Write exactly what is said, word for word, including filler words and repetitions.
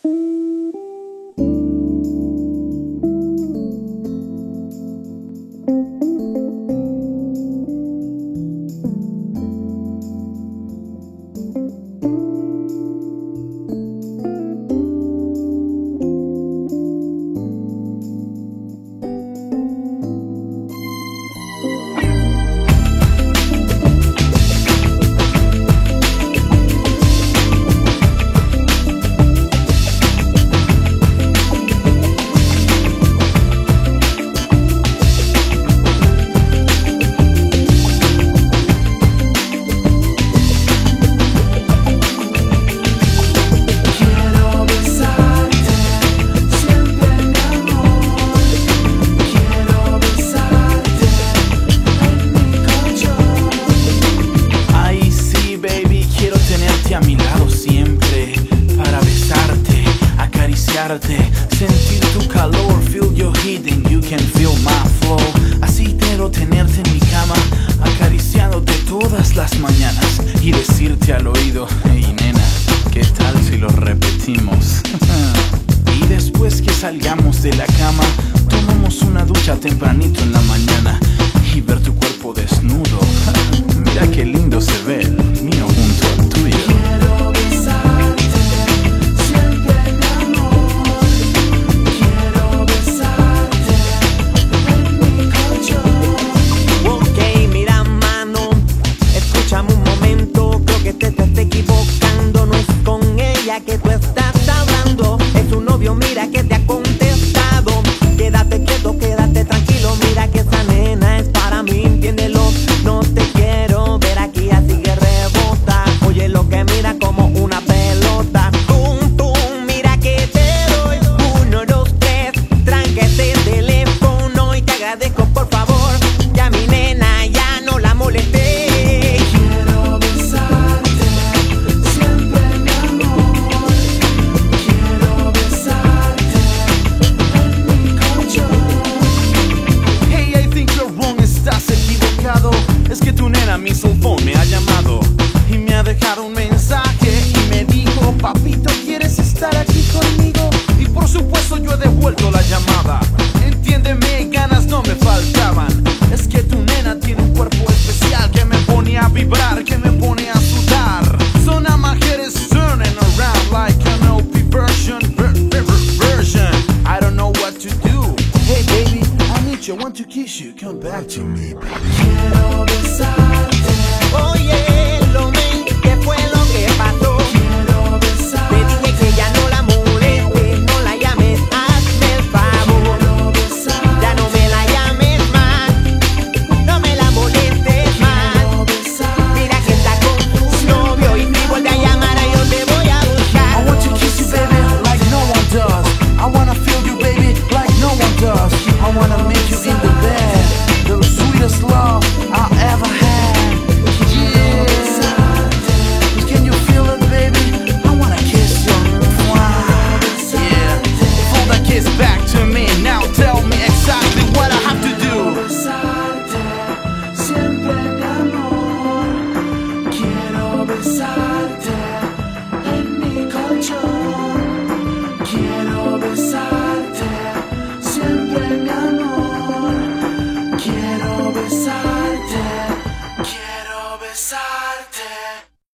A mi lado siempre, para besarte, acariciarte, sentir tu calor, feel your heat and you can feel my flow. Así quiero tenerte en mi cama, acariciándote todas las mañanas y decirte al oído, hey nena, ¿qué tal si lo repetimos? Y después que salgamos de la cama, tomamos una ducha tempranito en la mañana y ver tu cuerpo desnudo. Mira qué lindo se ve el mío junto al tuyo. Que tú estás hablando es tu novio, mira que te ha contestado. Quédate quieto, quédate tranquilo, mira que esa nena es para mí, entiéndelo. No te quiero ver aquí así que rebota. Oye lo que mira como una pelota. Tum, tum, mira que te doy. Uno, dos, tres, tranca ese teléfono y te agradezco por favor. Ya mi nena ya no la molesté. Es que tu nena mi cell phone me ha llamado y me ha dejado un mensaje y me dijo, papito, ¿quieres estar aquí conmigo? Y por supuesto yo he devuelto la llamada. Entiéndeme, ganas no me faltaban. Es que tu nena tiene un cuerpo especial que me pone a vibrar, que me pone a sudar. Son a my head is turning around like an O P version, ver, ver, version. I don't know what to do. Hey baby, I need you, I want to kiss you, come back to me, baby.